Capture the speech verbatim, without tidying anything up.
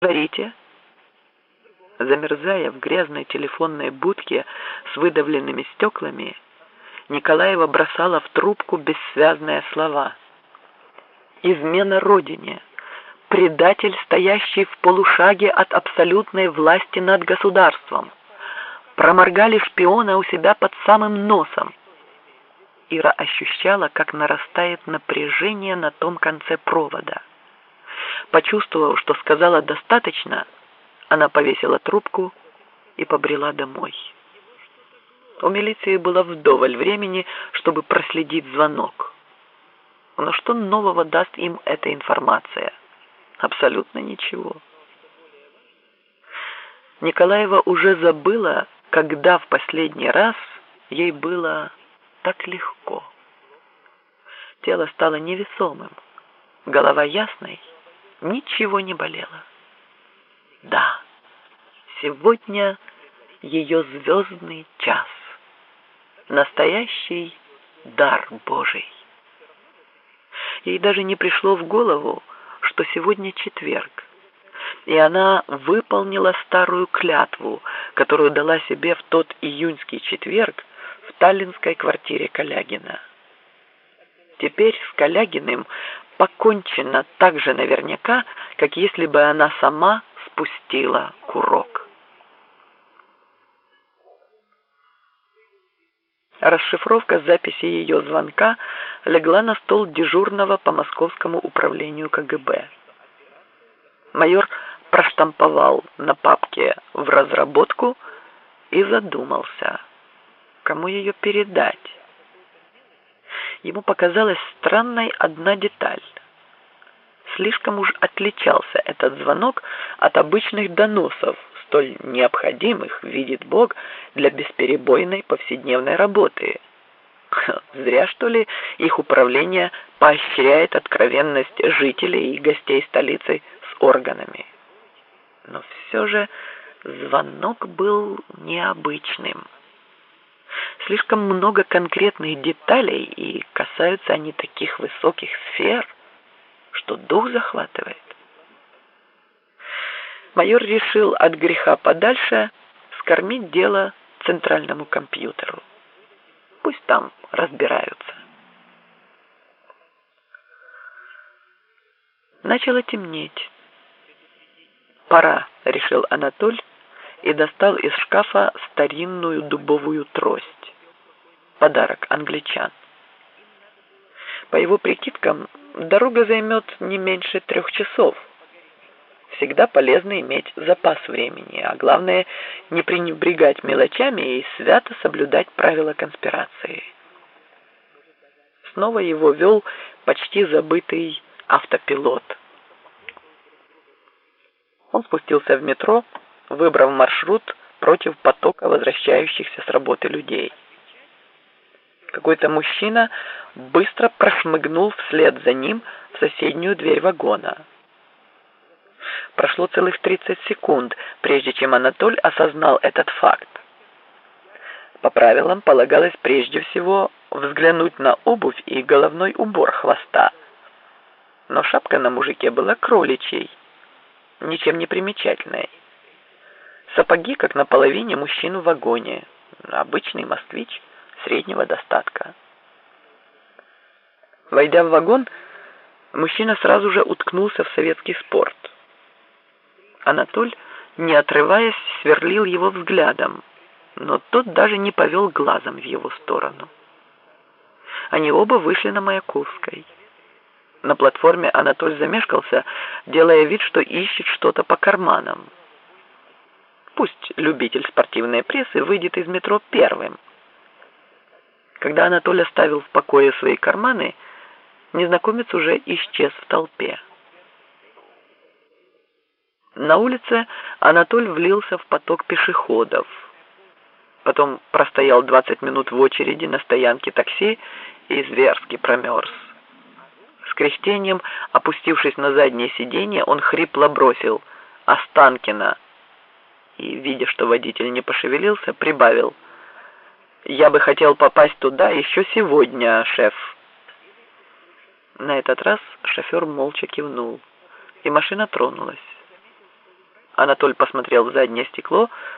Говорите. Замерзая в грязной телефонной будке с выдавленными стеклами, Николаева бросала в трубку бессвязные слова. Измена родине, предатель, стоящий в полушаге от абсолютной власти над государством. Проморгали шпиона у себя под самым носом. Ира ощущала, как нарастает напряжение на том конце провода. Почувствовав, что сказала достаточно, она повесила трубку и побрела домой. У милиции было вдоволь времени, чтобы проследить звонок. Но что нового даст им эта информация? Абсолютно ничего. Николаева уже забыла, когда в последний раз ей было так легко. Тело стало невесомым, голова ясной, ничего не болело. Да, сегодня ее звездный час. Настоящий дар Божий. Ей даже не пришло в голову, что сегодня четверг, и она выполнила старую клятву, которую дала себе в тот июньский четверг в таллинской квартире Калягина. Теперь с Калягиным покончено так же наверняка, как если бы она сама спустила курок. Расшифровка записи ее звонка легла на стол дежурного по московскому управлению ка гэ бэ. Майор проштамповал на папке «в разработку» и задумался, кому ее передать. Ему показалась странной одна деталь. Слишком уж отличался этот звонок от обычных доносов, столь необходимых, видит Бог, для бесперебойной повседневной работы. Зря, что ли, их управление поощряет откровенность жителей и гостей столицы с органами. Но все же звонок был необычным. Слишком много конкретных деталей, и касаются они таких высоких сфер, что дух захватывает. Майор решил от греха подальше скормить дело центральному компьютеру. Пусть там разбираются. Начало темнеть. «Пора», — решил Анатоль и достал из шкафа старинную дубовую трость. Подарок англичан. По его прикидкам, дорога займет не меньше трех часов. Всегда полезно иметь запас времени, а главное не пренебрегать мелочами и свято соблюдать правила конспирации. Снова его вел почти забытый автопилот. Он спустился в метро, выбрав маршрут против потока возвращающихся с работы людей. Какой-то мужчина быстро прошмыгнул вслед за ним в соседнюю дверь вагона. Прошло целых тридцать секунд, прежде чем Анатоль осознал этот факт. По правилам полагалось прежде всего взглянуть на обувь и головной убор хвоста. Но шапка на мужике была кроличьей, ничем не примечательной. Сапоги, как на половине мужчин в вагоне, обычный москвич среднего достатка. Войдя в вагон, мужчина сразу же уткнулся в советский спорт. Анатоль, не отрываясь, сверлил его взглядом, но тот даже не повел глазом в его сторону. Они оба вышли на Маяковской. На платформе Анатоль замешкался, делая вид, что ищет что-то по карманам. Пусть любитель спортивной прессы выйдет из метро первым. Когда Анатоль оставил в покое свои карманы, незнакомец уже исчез в толпе. На улице Анатоль влился в поток пешеходов. Потом простоял двадцать минут в очереди на стоянке такси и зверски промерз. С кряхтением, опустившись на заднее сиденье, он хрипло бросил «Останкино!» и, видя, что водитель не пошевелился, прибавил: «Я бы хотел попасть туда еще сегодня, шеф». На этот раз шофер молча кивнул, и машина тронулась. Анатоль посмотрел в заднее стекло,